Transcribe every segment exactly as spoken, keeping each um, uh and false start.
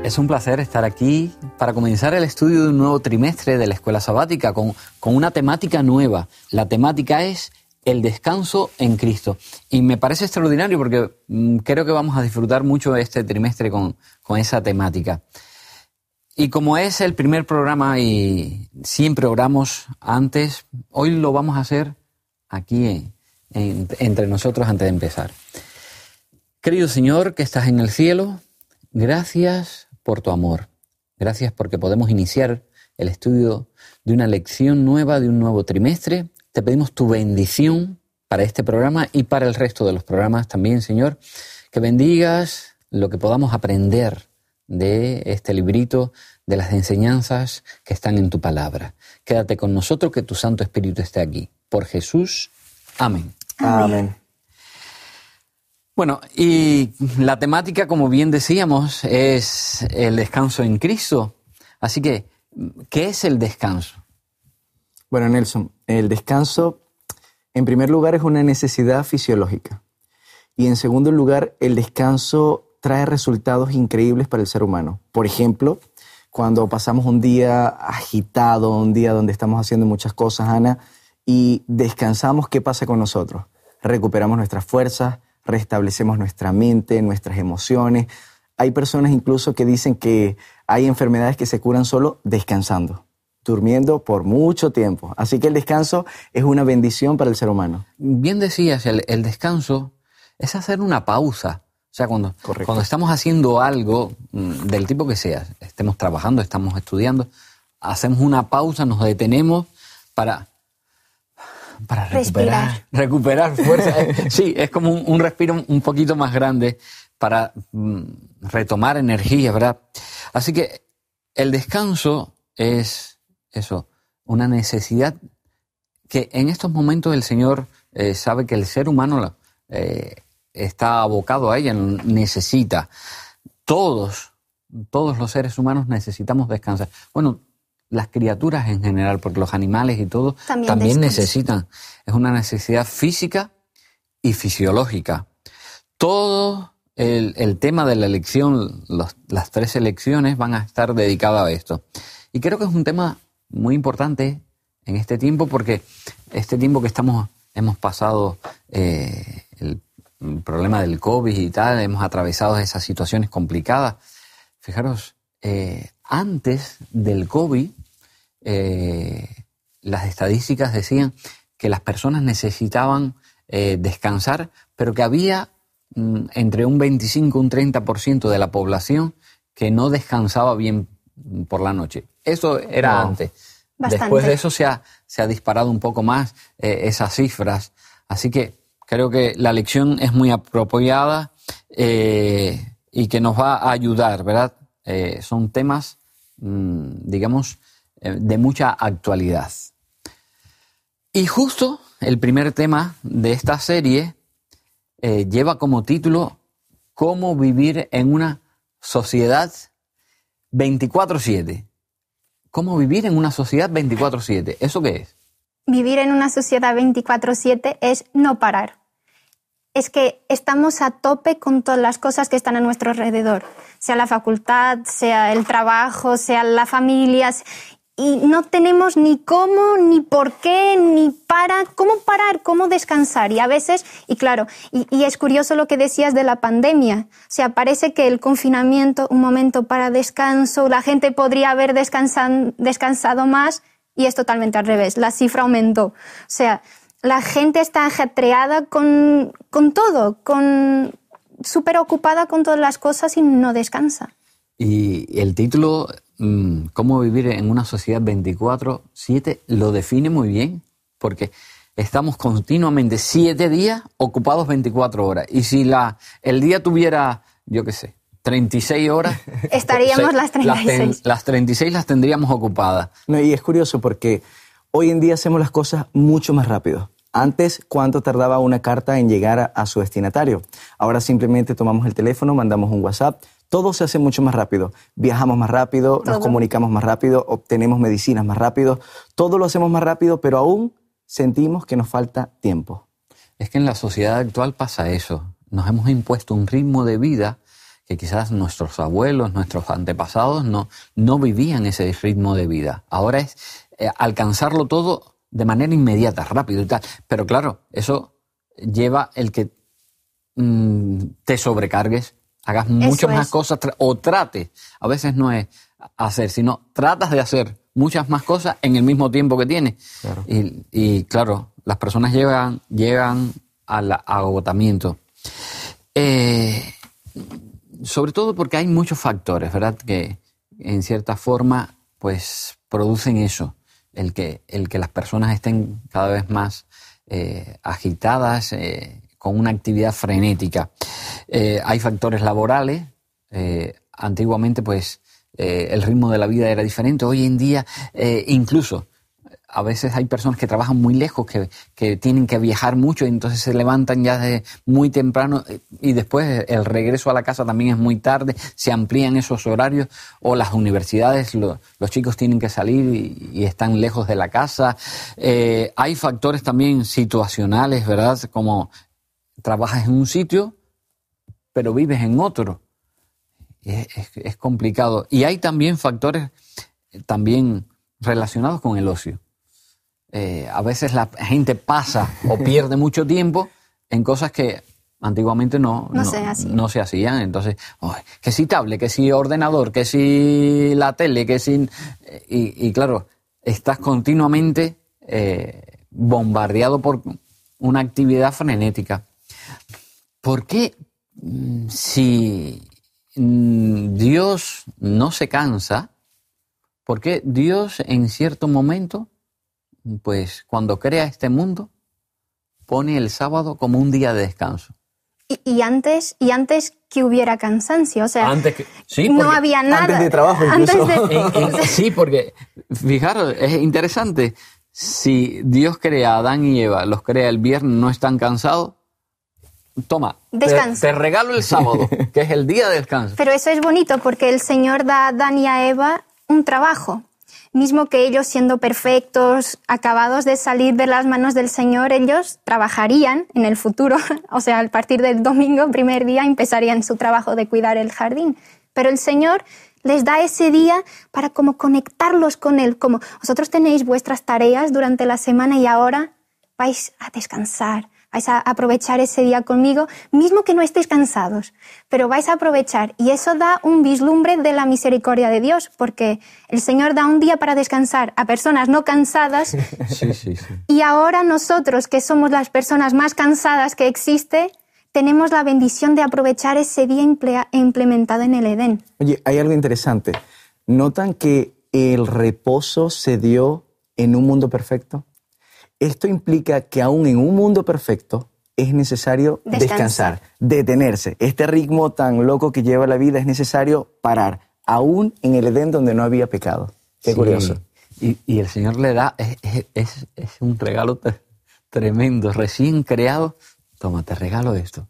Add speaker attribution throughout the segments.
Speaker 1: Es un placer estar aquí para comenzar el estudio de un nuevo trimestre de la Escuela Sabática con, con una temática nueva. La temática es el descanso en Cristo. Y me parece extraordinario porque mmm, creo que vamos a disfrutar mucho este trimestre con, con esa temática. Y como es el primer programa y siempre oramos antes, hoy lo vamos a hacer aquí en, en, entre nosotros antes de empezar. Querido Señor que estás en el cielo, gracias por tu amor. Gracias porque podemos iniciar el estudio de una lección nueva, de un nuevo trimestre. Te pedimos tu bendición para este programa y para el resto de los programas también, Señor. Que bendigas lo que podamos aprender de este librito, de las enseñanzas que están en tu palabra. Quédate con nosotros, que tu Santo Espíritu esté aquí. Por Jesús. Amén.
Speaker 2: Amén.
Speaker 1: Bueno, y la temática, como bien decíamos, es el descanso en Cristo. Así que, ¿qué es el descanso?
Speaker 2: Bueno, Nelson, el descanso, en primer lugar, es una necesidad fisiológica. Y en segundo lugar, el descanso trae resultados increíbles para el ser humano. Por ejemplo, cuando pasamos un día agitado, un día donde estamos haciendo muchas cosas, Ana, y descansamos, ¿qué pasa con nosotros? Recuperamos nuestras fuerzas, restablecemos nuestra mente, nuestras emociones. Hay personas incluso que dicen que hay enfermedades que se curan solo descansando, durmiendo por mucho tiempo. Así que el descanso es una bendición para el ser humano.
Speaker 1: Bien decías, el, el descanso es hacer una pausa. O sea, cuando, cuando estamos haciendo algo del tipo que sea, estemos trabajando, estamos estudiando, hacemos una pausa, nos detenemos para... Para recuperar, recuperar fuerza. Sí, es como un, un respiro un poquito más grande para mm, retomar energía, ¿verdad? Así que el descanso es eso, una necesidad que en estos momentos el Señor eh, sabe que el ser humano eh, está abocado a ella, necesita. Todos, todos los seres humanos necesitamos descansar. Bueno, las criaturas en general, porque los animales y todo también, también necesitan. Es una necesidad física y fisiológica. Todo el, el tema de la elección, los, las tres elecciones van a estar dedicadas a esto. Y creo que es un tema muy importante en este tiempo, porque este tiempo que estamos, hemos pasado eh, el, el problema del COVID y tal, hemos atravesado esas situaciones complicadas. Fijaros, eh, antes del COVID, eh, las estadísticas decían que las personas necesitaban eh, descansar, pero que había mm, entre un veinticinco y un treinta por ciento de la población que no descansaba bien por la noche. Eso era no, antes. Bastante. Después de eso se ha, se ha disparado un poco más eh, esas cifras. Así que creo que la lección es muy apropiada eh, y que nos va a ayudar, ¿verdad? Eh, son temas, mmm, digamos, eh, de mucha actualidad. Y justo el primer tema de esta serie eh, lleva como título ¿Cómo vivir en una sociedad veinticuatro siete? ¿Cómo vivir en una sociedad veinticuatro siete? ¿Eso qué es?
Speaker 3: Vivir en una sociedad veinticuatro siete es no parar. Es que estamos a tope con todas las cosas que están a nuestro alrededor, sea la facultad, sea el trabajo, sea la familia, y no tenemos ni cómo, ni por qué, ni para, cómo parar, cómo descansar. Y a veces, y claro, y, y es curioso lo que decías de la pandemia, o sea, parece que el confinamiento, un momento para descanso, la gente podría haber descansado, descansado más, y es totalmente al revés, la cifra aumentó. O sea, la gente está ajetreada con, con todo, con, súper ocupada con todas las cosas y no descansa.
Speaker 1: Y el título, ¿Cómo vivir en una sociedad veinticuatro siete? Lo define muy bien, porque estamos continuamente siete días ocupados veinticuatro horas. Y si la, el día tuviera, yo qué sé, treinta y seis horas...
Speaker 3: Estaríamos se, las treinta y seis.
Speaker 1: Las, ten, las treinta y seis las tendríamos ocupadas.
Speaker 2: No, y es curioso porque hoy en día hacemos las cosas mucho más rápido. Antes, ¿cuánto tardaba una carta en llegar a, a su destinatario? Ahora simplemente tomamos el teléfono, mandamos un WhatsApp. Todo se hace mucho más rápido. Viajamos más rápido, todo. Nos comunicamos más rápido, obtenemos medicinas más rápido. Todo lo hacemos más rápido, pero aún sentimos que nos falta tiempo.
Speaker 1: Es que en la sociedad actual pasa eso. Nos hemos impuesto un ritmo de vida que quizás nuestros abuelos, nuestros antepasados no, no vivían ese ritmo de vida. Ahora es eh, alcanzarlo todo de manera inmediata, rápido y tal. Pero claro, eso lleva el que mmm, te sobrecargues, hagas muchas más cosas tra- o trates. A veces no es hacer, sino tratas de hacer muchas más cosas en el mismo tiempo que tienes. Claro. Y, y claro, las personas llegan, llegan al agotamiento. Eh, sobre todo porque hay muchos factores, ¿verdad? Que en cierta forma pues producen eso, el que, el que las personas estén cada vez más eh, agitadas, eh, con una actividad frenética. Eh, hay factores laborales. Eh, antiguamente pues eh, el ritmo de la vida era diferente. Hoy en día eh, incluso a veces hay personas que trabajan muy lejos, que, que tienen que viajar mucho y entonces se levantan ya de muy temprano y después el regreso a la casa también es muy tarde, se amplían esos horarios, o las universidades, lo, los chicos tienen que salir y, y están lejos de la casa. Eh, hay factores también situacionales, ¿verdad? Como trabajas en un sitio, pero vives en otro. Es, es, es complicado. Y hay también factores también relacionados con el ocio. Eh, a veces la gente pasa o pierde mucho tiempo en cosas que antiguamente no,
Speaker 3: no,
Speaker 1: no,
Speaker 3: se,
Speaker 1: no se hacían. Entonces, oh, que si tablet, que si ordenador, que si la tele, que si... Y, y claro, estás continuamente eh, bombardeado por una actividad frenética. ¿Por qué si Dios no se cansa? ¿Por qué Dios en cierto momento, pues cuando crea este mundo, pone el sábado como un día de descanso?
Speaker 3: Y, y antes y antes que hubiera cansancio, o sea,
Speaker 1: antes que, sí,
Speaker 3: no había nada.
Speaker 2: Antes de trabajo incluso.
Speaker 3: Antes de,
Speaker 1: en, en, sí, porque fijaros, es interesante. Si Dios crea a Adán y Eva, los crea el viernes, no están cansados, toma, te, te regalo el sábado, que es el día de descanso.
Speaker 3: Pero eso es bonito porque el Señor da a Adán y a Eva un trabajo. Mismo que ellos, siendo perfectos, acabados de salir de las manos del Señor, ellos trabajarían en el futuro. O sea, a partir del domingo, primer día, empezarían su trabajo de cuidar el jardín. Pero el Señor les da ese día para como conectarlos con Él. Como vosotros tenéis vuestras tareas durante la semana y ahora vais a descansar. Vais a aprovechar ese día conmigo, mismo que no estéis cansados, pero vais a aprovechar. Y eso da un vislumbre de la misericordia de Dios, porque el Señor da un día para descansar a personas no cansadas.
Speaker 1: Sí, sí, sí.
Speaker 3: Y ahora nosotros, que somos las personas más cansadas que existe, tenemos la bendición de aprovechar ese día emplea, implementado en el Edén.
Speaker 2: Oye, hay algo interesante. ¿Notan que el reposo se dio en un mundo perfecto? Esto implica que aún en un mundo perfecto es necesario descansar, descansar, detenerse. Este ritmo tan loco que lleva la vida es necesario parar, aún en el Edén donde no había pecado. Qué sí. curioso.
Speaker 1: Y, y el Señor le da, es, es, es un regalo t- tremendo, recién creado. Toma, te regalo esto.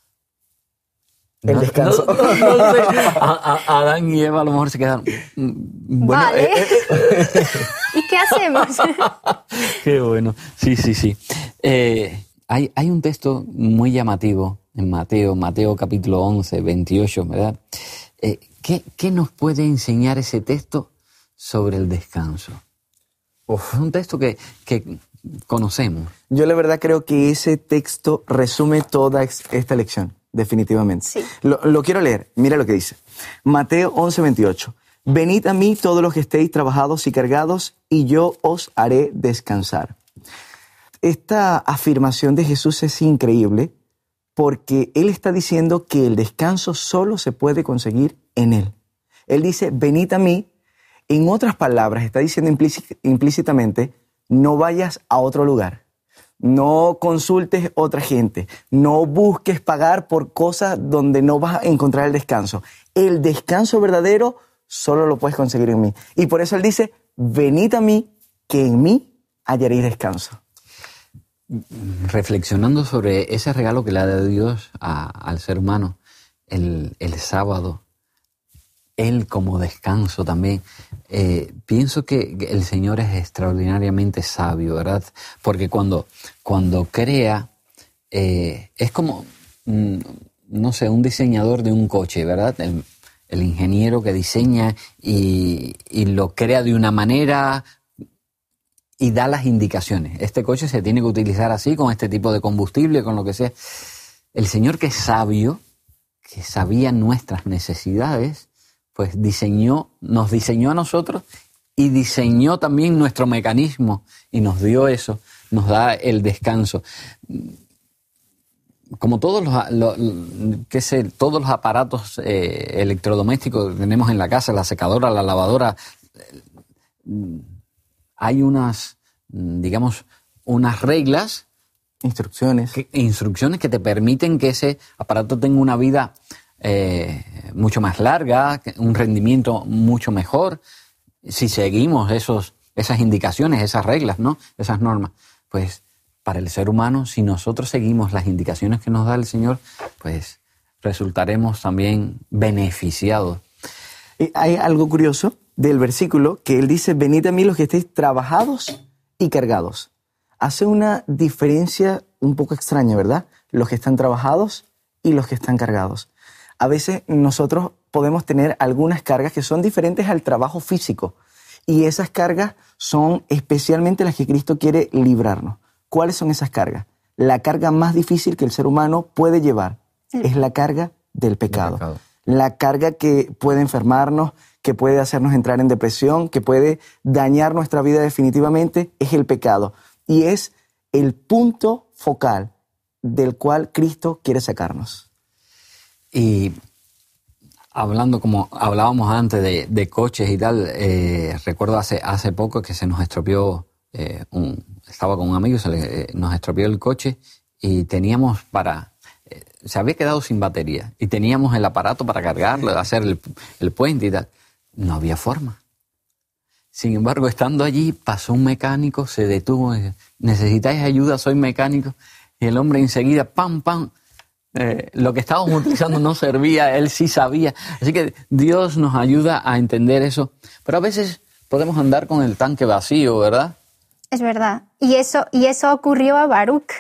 Speaker 2: El no, descanso.
Speaker 1: No, no, no sé. a, a Adán y Eva a lo mejor se quedan...
Speaker 3: Bueno, vale. Eh, eh. ¿Y qué hacemos?
Speaker 1: Qué bueno. Sí, sí, sí. Eh, hay, hay un texto muy llamativo en Mateo, Mateo capítulo once, veintiocho, ¿verdad? Eh, ¿qué, ¿Qué nos puede enseñar ese texto sobre el descanso? Uf, es un texto que, que conocemos.
Speaker 2: Yo la verdad creo que ese texto resume toda esta lección. Definitivamente.
Speaker 3: Sí.
Speaker 2: Lo, lo quiero leer. Mira lo que dice. Mateo once, veintiocho. Venid a mí todos los que estéis trabajados y cargados, y yo os haré descansar. Esta afirmación de Jesús es increíble porque Él está diciendo que el descanso solo se puede conseguir en Él. Él dice, venid a mí. En otras palabras, está diciendo implícitamente, no vayas a otro lugar. No consultes otra gente, no busques pagar por cosas donde no vas a encontrar el descanso. El descanso verdadero solo lo puedes conseguir en mí. Y por eso Él dice, venid a mí, que en mí hallaréis descanso.
Speaker 1: Reflexionando sobre ese regalo que le da Dios a, al ser humano, el, el sábado, Él como descanso también. Eh, pienso que el Señor es extraordinariamente sabio, ¿verdad? Porque cuando, cuando crea, eh, es como, mm, no sé, un diseñador de un coche, ¿verdad? El, el ingeniero que diseña y, y lo crea de una manera y da las indicaciones. Este coche se tiene que utilizar así, con este tipo de combustible, con lo que sea. El Señor, que es sabio, que sabía nuestras necesidades, pues diseñó, nos diseñó a nosotros y diseñó también nuestro mecanismo y nos dio eso, nos da el descanso. Como todos los, lo, qué sé, todos los aparatos eh, electrodomésticos que tenemos en la casa, la secadora, la lavadora, eh, hay unas, digamos, unas reglas,
Speaker 2: instrucciones
Speaker 1: que, instrucciones que te permiten que ese aparato tenga una vida eh, mucho más larga, un rendimiento mucho mejor, si seguimos esos, esas indicaciones, esas reglas, ¿no? Esas normas. Pues para el ser humano, si nosotros seguimos las indicaciones que nos da el Señor, pues resultaremos también beneficiados.
Speaker 2: Y hay algo curioso del versículo que él dice: venid a mí los que estéis trabajados y cargados. Hace una diferencia un poco extraña, ¿verdad? Los que están trabajados y los que están cargados. A veces nosotros podemos tener algunas cargas que son diferentes al trabajo físico, y esas cargas son especialmente las que Cristo quiere librarnos. ¿Cuáles son esas cargas? La carga más difícil que el ser humano puede llevar sí. es la carga del pecado. El pecado. La carga que puede enfermarnos, que puede hacernos entrar en depresión, que puede dañar nuestra vida definitivamente, es el pecado. Y es el punto focal del cual Cristo quiere sacarnos.
Speaker 1: Y hablando como hablábamos antes de, de coches y tal, eh, recuerdo hace, hace poco que se nos estropeó, eh, un, estaba con un amigo, se le, eh, nos estropeó el coche y teníamos para... Eh, se había quedado sin batería y teníamos el aparato para cargarlo, hacer el, el puente y tal. No había forma. Sin embargo, estando allí, pasó un mecánico, se detuvo, y dijo: ¿necesitáis ayuda? Soy mecánico. Y el hombre enseguida, pam, pam, eh, lo que estábamos utilizando no servía, él sí sabía. Así que Dios nos ayuda a entender eso. Pero a veces podemos andar con el tanque vacío, ¿verdad?
Speaker 3: Es verdad. Y eso, y eso ocurrió a Baruch.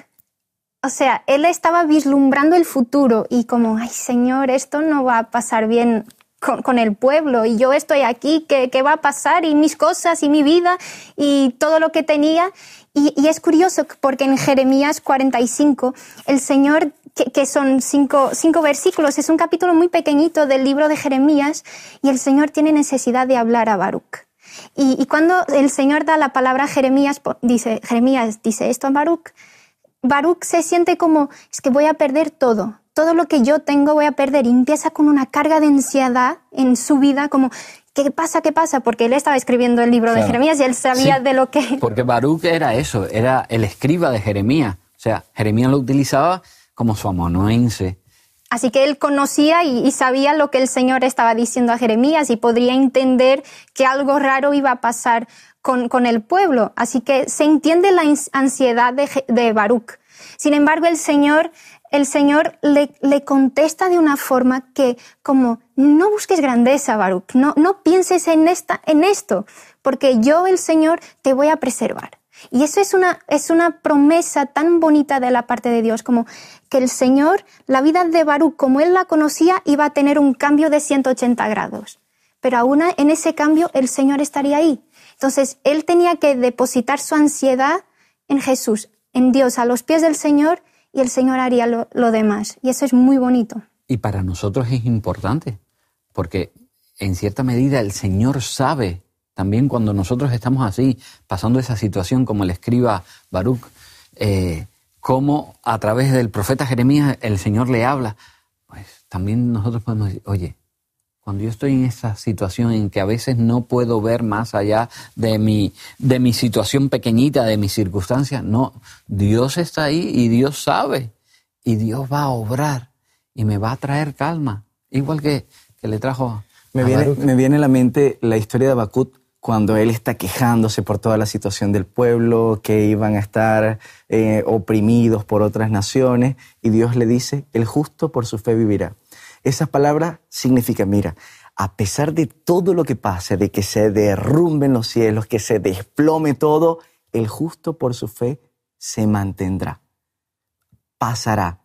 Speaker 3: O sea, él estaba vislumbrando el futuro y como, ay, Señor, esto no va a pasar bien con, con el pueblo y yo estoy aquí, ¿qué, qué va a pasar? Y mis cosas y mi vida y todo lo que tenía. Y, y es curioso porque en Jeremías cuarenta y cinco, el Señor, que, que son cinco, cinco versículos, es un capítulo muy pequeñito del libro de Jeremías, y el Señor tiene necesidad de hablar a Baruch. Y, y cuando el Señor da la palabra a Jeremías, dice, Jeremías dice esto a Baruch, Baruch se siente como, es que voy a perder todo, todo lo que yo tengo voy a perder, y empieza con una carga de ansiedad en su vida, como, ¿qué pasa, qué pasa? Porque él estaba escribiendo el libro claro. de Jeremías y él sabía sí, de lo que...
Speaker 1: Porque Baruch era eso, era el escriba de Jeremías, o sea, Jeremías lo utilizaba como su amanuense.
Speaker 3: Así que él conocía y, y sabía lo que el Señor estaba diciendo a Jeremías y podría entender que algo raro iba a pasar Con, con el pueblo. Así que se entiende la ansiedad de, de Baruch. Sin embargo, el Señor, el Señor le, le contesta de una forma que, como, no busques grandeza, Baruch, no, no pienses en, esta, en esto, porque yo, el Señor, te voy a preservar. Y eso es una, es una promesa tan bonita de la parte de Dios, como que el Señor, la vida de Baruch, como él la conocía, iba a tener un cambio de ciento ochenta grados. Pero aún en ese cambio, el Señor estaría ahí. Entonces, él tenía que depositar su ansiedad en Jesús, en Dios, a los pies del Señor, y el Señor haría lo, lo demás. Y eso es muy bonito.
Speaker 1: Y para nosotros es importante, porque en cierta medida el Señor sabe, también cuando nosotros estamos así, pasando esa situación como el escriba Baruch, eh, cómo a través del profeta Jeremías el Señor le habla. Pues también nosotros podemos decir, oye, cuando yo estoy en esa situación en que a veces no puedo ver más allá de mi, de mi situación pequeñita, de mis circunstancias, no, Dios está ahí y Dios sabe, y Dios va a obrar y me va a traer calma, igual que, que le trajo
Speaker 2: me
Speaker 1: a
Speaker 2: viene,
Speaker 1: Baruch.
Speaker 2: Me viene a la mente la historia de Habacuc, cuando él está quejándose por toda la situación del pueblo, que iban a estar eh, oprimidos por otras naciones, y Dios le dice, el justo por su fe vivirá. Esas palabras significan, mira, a pesar de todo lo que pase, de que se derrumben los cielos, que se desplome todo, el justo por su fe se mantendrá. Pasará.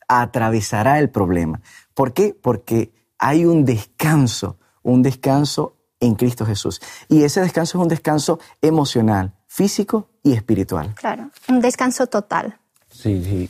Speaker 2: atravesará el problema. ¿Por qué? Porque hay un descanso, un descanso en Cristo Jesús. Y ese descanso es un descanso emocional, físico y espiritual.
Speaker 3: Claro, un descanso total.
Speaker 1: Sí, sí.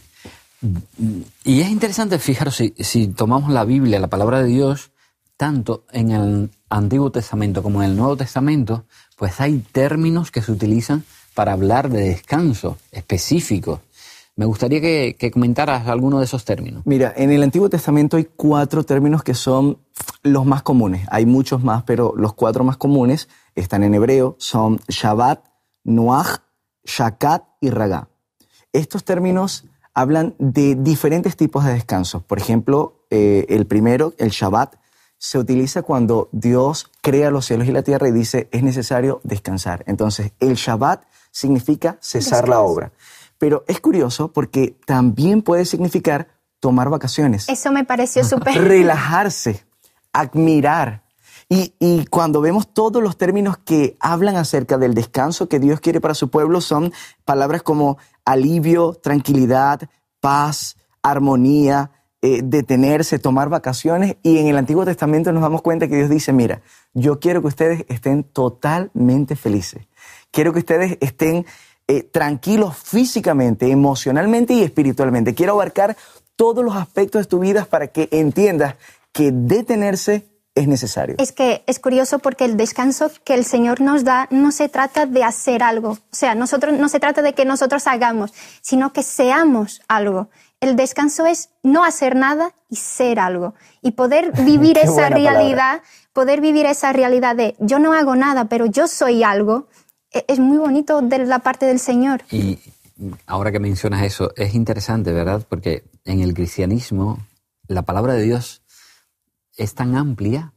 Speaker 1: Y es interesante, fijaros, si, si tomamos la Biblia, la palabra de Dios, tanto en el Antiguo Testamento como en el Nuevo Testamento, pues hay términos que se utilizan para hablar de descanso específicos. Me gustaría que, que comentaras alguno de esos términos.
Speaker 2: Mira, en el Antiguo Testamento hay cuatro términos que son los más comunes. Hay muchos más, pero los cuatro más comunes están en hebreo, son Shabbat, Nuach, Shakat y Ragá. Estos términos hablan de diferentes tipos de descanso. Por ejemplo, eh, el primero, el Shabbat, se utiliza cuando Dios crea los cielos y la tierra y dice es necesario descansar. Entonces, el Shabbat significa cesar Descanso. la obra. Pero es curioso porque también puede significar tomar vacaciones.
Speaker 3: Eso me pareció súper...
Speaker 2: Relajarse, admirar. Y, y cuando vemos todos los términos que hablan acerca del descanso que Dios quiere para su pueblo, son palabras como alivio, tranquilidad, paz, armonía, eh, detenerse, tomar vacaciones. Y en el Antiguo Testamento nos damos cuenta que Dios dice, mira, yo quiero que ustedes estén totalmente felices. Quiero que ustedes estén eh, tranquilos físicamente, emocionalmente y espiritualmente. Quiero abarcar todos los aspectos de tu vida para que entiendas que detenerse es necesario.
Speaker 3: Es que es curioso porque el descanso que el Señor nos da no se trata de hacer algo. O sea, nosotros, no se trata de que nosotros hagamos, sino que seamos algo. El descanso es no hacer nada y ser algo. Y poder vivir esa realidad, palabra. poder vivir esa realidad de yo no hago nada, pero yo soy algo, es muy bonito de la parte del Señor.
Speaker 1: Y ahora que mencionas eso, es interesante, ¿verdad? Porque en el cristianismo la palabra de Dios es tan amplia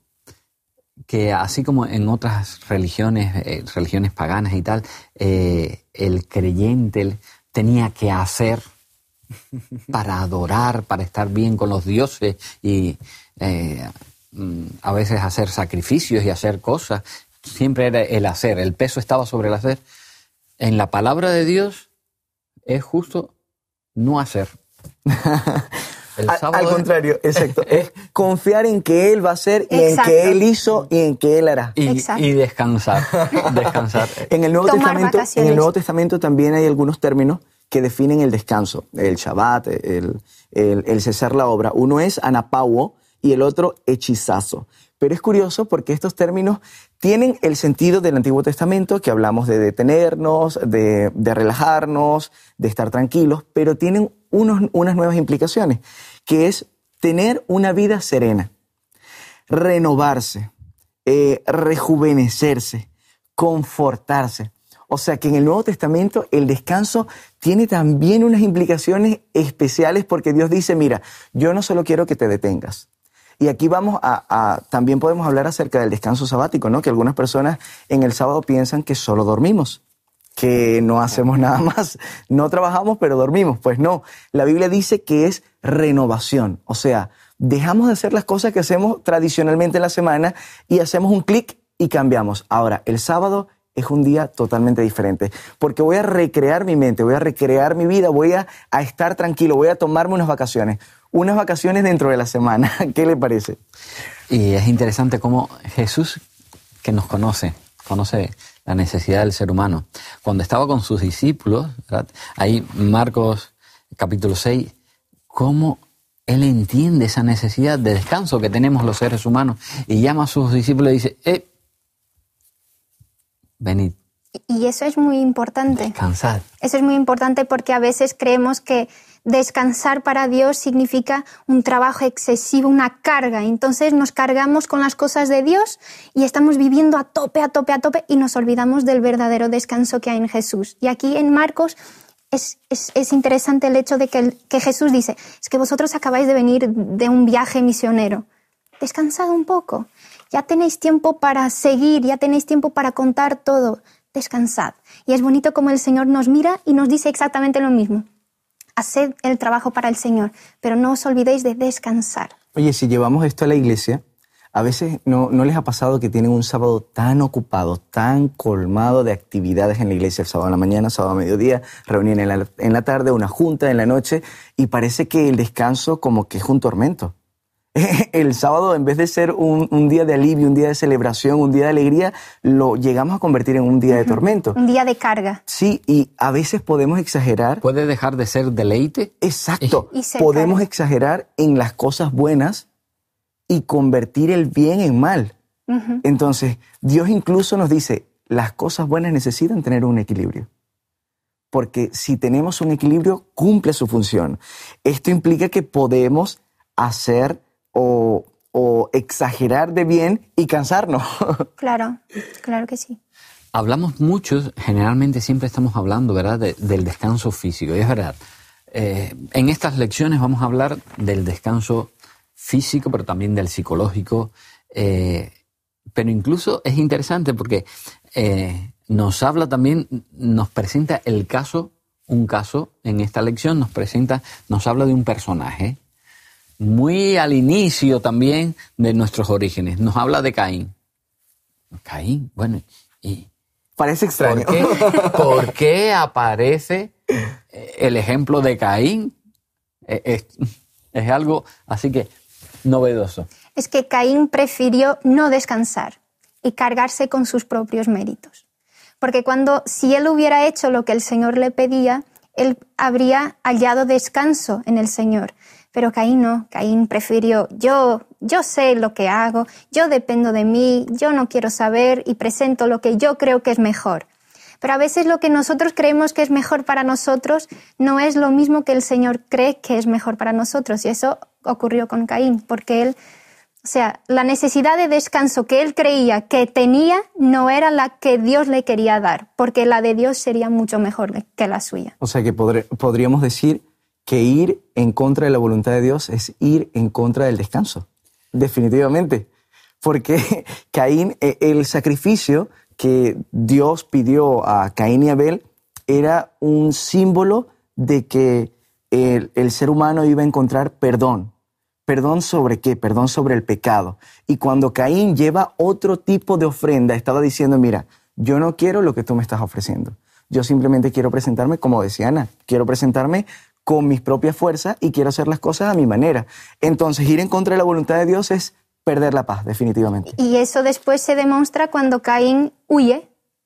Speaker 1: que así como en otras religiones, eh, religiones paganas y tal, eh, el creyente el, tenía que hacer para adorar, para estar bien con los dioses y eh, a veces hacer sacrificios y hacer cosas. Siempre era el hacer, el peso estaba sobre el hacer. En la palabra de Dios es justo no hacer.
Speaker 2: El sábado al, al contrario, exacto. Es confiar en que Él va a hacer y exacto. en que Él hizo y en que Él hará.
Speaker 1: Y, y descansar. descansar.
Speaker 2: En el Nuevo Testamento, en el Nuevo Testamento también hay algunos términos que definen el descanso. El Shabbat, el, el, el cesar la obra. Uno es anapauo y el otro hechizazo. Pero es curioso porque estos términos tienen el sentido del Antiguo Testamento, que hablamos de detenernos, de, de relajarnos, de estar tranquilos, pero tienen unos, unas nuevas implicaciones, que es tener una vida serena, renovarse, eh, rejuvenecerse, confortarse. O sea que en el Nuevo Testamento el descanso tiene también unas implicaciones especiales porque Dios dice, mira, yo no solo quiero que te detengas. Y aquí vamos a, a, también podemos hablar acerca del descanso sabático, ¿no? Que algunas personas en el sábado piensan que solo dormimos, que no hacemos nada más, no trabajamos pero dormimos. Pues no, la Biblia dice que es renovación, o sea, dejamos de hacer las cosas que hacemos tradicionalmente en la semana y hacemos un clic y cambiamos. Ahora, el sábado es un día totalmente diferente, porque voy a recrear mi mente, voy a recrear mi vida, voy a, a estar tranquilo, voy a tomarme unas vacaciones. Unas vacaciones dentro de la semana. ¿Qué le parece?
Speaker 1: Y es interesante cómo Jesús, que nos conoce, conoce la necesidad del ser humano. Cuando estaba con sus discípulos, ¿verdad? Ahí Marcos capítulo seis, cómo Él entiende esa necesidad de descanso que tenemos los seres humanos y llama a sus discípulos y dice, eh, venid.
Speaker 3: Y eso es muy importante.
Speaker 1: Descansad.
Speaker 3: Eso es muy importante porque a veces creemos que descansar para Dios significa un trabajo excesivo, una carga. Entonces nos cargamos con las cosas de Dios y estamos viviendo a tope, a tope, a tope y nos olvidamos del verdadero descanso que hay en Jesús. Y aquí en Marcos es, es, es interesante el hecho de que, el, que Jesús dice, es que vosotros acabáis de venir de un viaje misionero. Descansad un poco. Ya tenéis tiempo para seguir, ya tenéis tiempo para contar todo. Descansad. Y es bonito como el Señor nos mira y nos dice exactamente lo mismo. Haced el trabajo para el Señor, pero no os olvidéis de descansar.
Speaker 2: Oye, si llevamos esto a la iglesia, A veces no, ¿no les ha pasado que tienen un sábado tan ocupado, tan colmado de actividades en la iglesia? El sábado en la mañana, sábado a mediodía, reunión en la, en la tarde, una junta en la noche, y parece que el descanso como que es un tormento. El sábado, en vez de ser un, un día de alivio, un día de celebración, un día de alegría, lo llegamos a convertir en un día de tormento.
Speaker 3: Un día de carga.
Speaker 2: Sí, y a veces podemos exagerar.
Speaker 1: ¿Puede dejar de ser deleite?
Speaker 2: Exacto.
Speaker 3: Y ser
Speaker 2: podemos
Speaker 3: carga.
Speaker 2: exagerar en las cosas buenas y convertir el bien en mal. Uh-huh. Entonces, Dios incluso nos dice, las cosas buenas necesitan tener un equilibrio. Porque si tenemos un equilibrio, cumple su función. Esto implica que podemos hacer o, o exagerar de bien y cansarnos.
Speaker 3: Claro, claro que sí.
Speaker 1: Hablamos mucho, generalmente siempre estamos hablando, ¿verdad?, de, del descanso físico. Y es verdad, eh, en estas lecciones vamos a hablar del descanso físico, pero también del psicológico. Eh, pero incluso es interesante porque eh, nos habla también, nos presenta el caso, un caso en esta lección, nos presenta, nos habla de un personaje muy al inicio también de nuestros orígenes. Nos habla de Caín. Caín, bueno, y...
Speaker 2: Parece extraño.
Speaker 1: ¿Por qué, ¿por qué aparece el ejemplo de Caín? Es, es, es algo así que novedoso.
Speaker 3: Es que Caín prefirió no descansar y cargarse con sus propios méritos. Porque cuando, si él hubiera hecho lo que el Señor le pedía, él habría hallado descanso en el Señor. Pero Caín no, Caín prefirió, yo, yo sé lo que hago, yo dependo de mí, yo no quiero saber y presento lo que yo creo que es mejor. Pero a veces lo que nosotros creemos que es mejor para nosotros no es lo mismo que el Señor cree que es mejor para nosotros. Y eso ocurrió con Caín, porque él, o sea, la necesidad de descanso que él creía que tenía no era la que Dios le quería dar, porque la de Dios sería mucho mejor que la suya.
Speaker 2: O sea que podré, podríamos decir que ir en contra de la voluntad de Dios es ir en contra del descanso, definitivamente. Porque Caín, el sacrificio que Dios pidió a Caín y Abel era un símbolo de que el, el ser humano iba a encontrar perdón. ¿Perdón sobre qué? Perdón sobre el pecado. Y cuando Caín lleva otro tipo de ofrenda, estaba diciendo, mira, yo no quiero lo que tú me estás ofreciendo. Yo simplemente quiero presentarme, como decía Ana, quiero presentarme con mis propias fuerzas y quiero hacer las cosas a mi manera. Entonces, ir en contra de la voluntad de Dios es perder la paz, definitivamente.
Speaker 3: Y eso después se demuestra cuando Caín huye,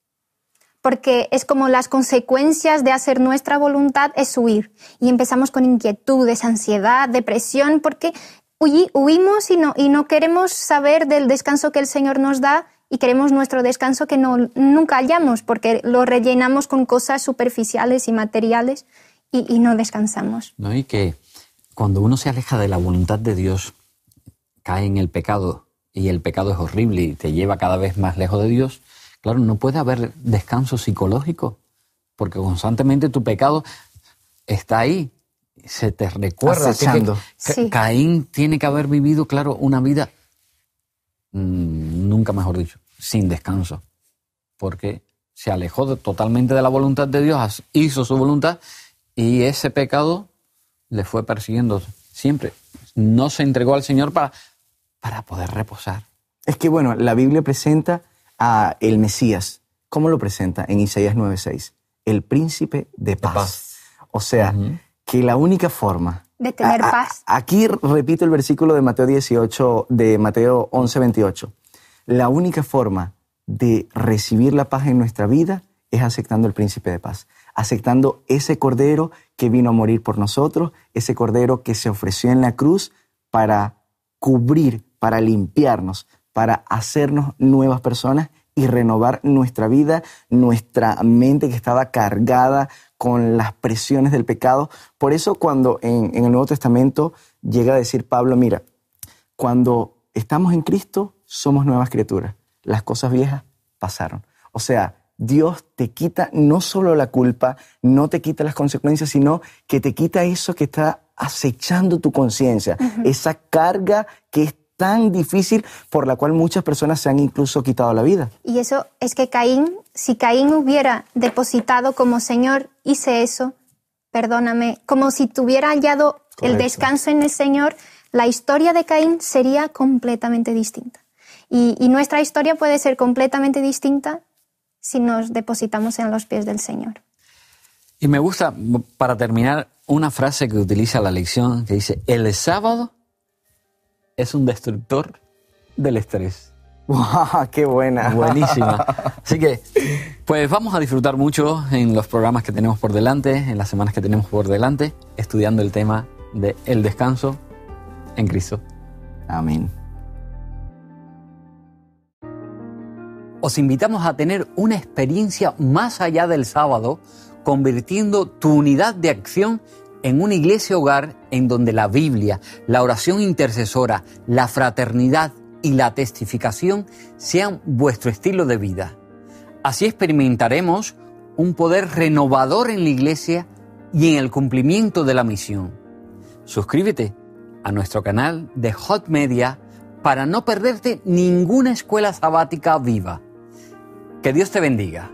Speaker 3: porque es como las consecuencias de hacer nuestra voluntad es huir. Y empezamos con inquietudes, ansiedad, depresión, porque huí, huimos y no, y no queremos saber del descanso que el Señor nos da y queremos nuestro descanso que no, nunca hallamos, porque lo rellenamos con cosas superficiales y materiales. Y, y no descansamos.
Speaker 1: ¿No? Y que cuando uno se aleja de la voluntad de Dios, cae en el pecado, y el pecado es horrible y te lleva cada vez más lejos de Dios, claro, no puede haber descanso psicológico, porque constantemente tu pecado está ahí, se te recuerda.
Speaker 2: Acechando.
Speaker 1: Que,
Speaker 3: sí.
Speaker 1: Caín tiene que haber vivido, claro, una vida, mmm, nunca mejor dicho, sin descanso, porque se alejó de, totalmente de la voluntad de Dios, hizo su voluntad, y ese pecado le fue persiguiendo siempre. No se entregó al Señor para, para poder reposar.
Speaker 2: Es que, bueno, la Biblia presenta a el Mesías. ¿Cómo lo presenta? En Isaías nueve seis. El príncipe de paz. De paz. O sea, uh-huh. que la única forma...
Speaker 3: De tener
Speaker 2: a, a,
Speaker 3: paz.
Speaker 2: Aquí repito el versículo de Mateo dieciocho, de Mateo once veintiocho. La única forma de recibir la paz en nuestra vida es aceptando el príncipe de paz. Aceptando ese cordero que vino a morir por nosotros, ese cordero que se ofreció en la cruz para cubrir, para limpiarnos, para hacernos nuevas personas y renovar nuestra vida, nuestra mente que estaba cargada con las presiones del pecado. Por eso cuando en, en el Nuevo Testamento llega a decir Pablo, mira, cuando estamos en Cristo somos nuevas criaturas, las cosas viejas pasaron. O sea, Dios te quita no solo la culpa, no te quita las consecuencias, sino que te quita eso que está acechando tu conciencia, uh-huh. esa carga que es tan difícil por la cual muchas personas se han incluso quitado la vida.
Speaker 3: Y eso es que Caín, si Caín hubiera depositado como Señor, hice eso, perdóname, como si tuviera hallado Correcto. El descanso en el Señor, la historia de Caín sería completamente distinta. Y, y nuestra historia puede ser completamente distinta si nos depositamos en los pies del Señor.
Speaker 1: Y me gusta, para terminar, una frase que utiliza la lección que dice: el sábado es un destructor del estrés.
Speaker 2: ¡Wow! ¡Qué buena!
Speaker 1: Buenísima. Así que, pues vamos a disfrutar mucho en los programas que tenemos por delante, en las semanas que tenemos por delante, estudiando el tema de el descanso en Cristo.
Speaker 2: Amén.
Speaker 1: Os invitamos a tener una experiencia más allá del sábado, convirtiendo tu unidad de acción en una iglesia hogar en donde la Biblia, la oración intercesora, la fraternidad y la testificación sean vuestro estilo de vida. Así experimentaremos un poder renovador en la iglesia y en el cumplimiento de la misión. Suscríbete a nuestro canal de Hot Media para no perderte ninguna escuela sabática viva. Que Dios te bendiga.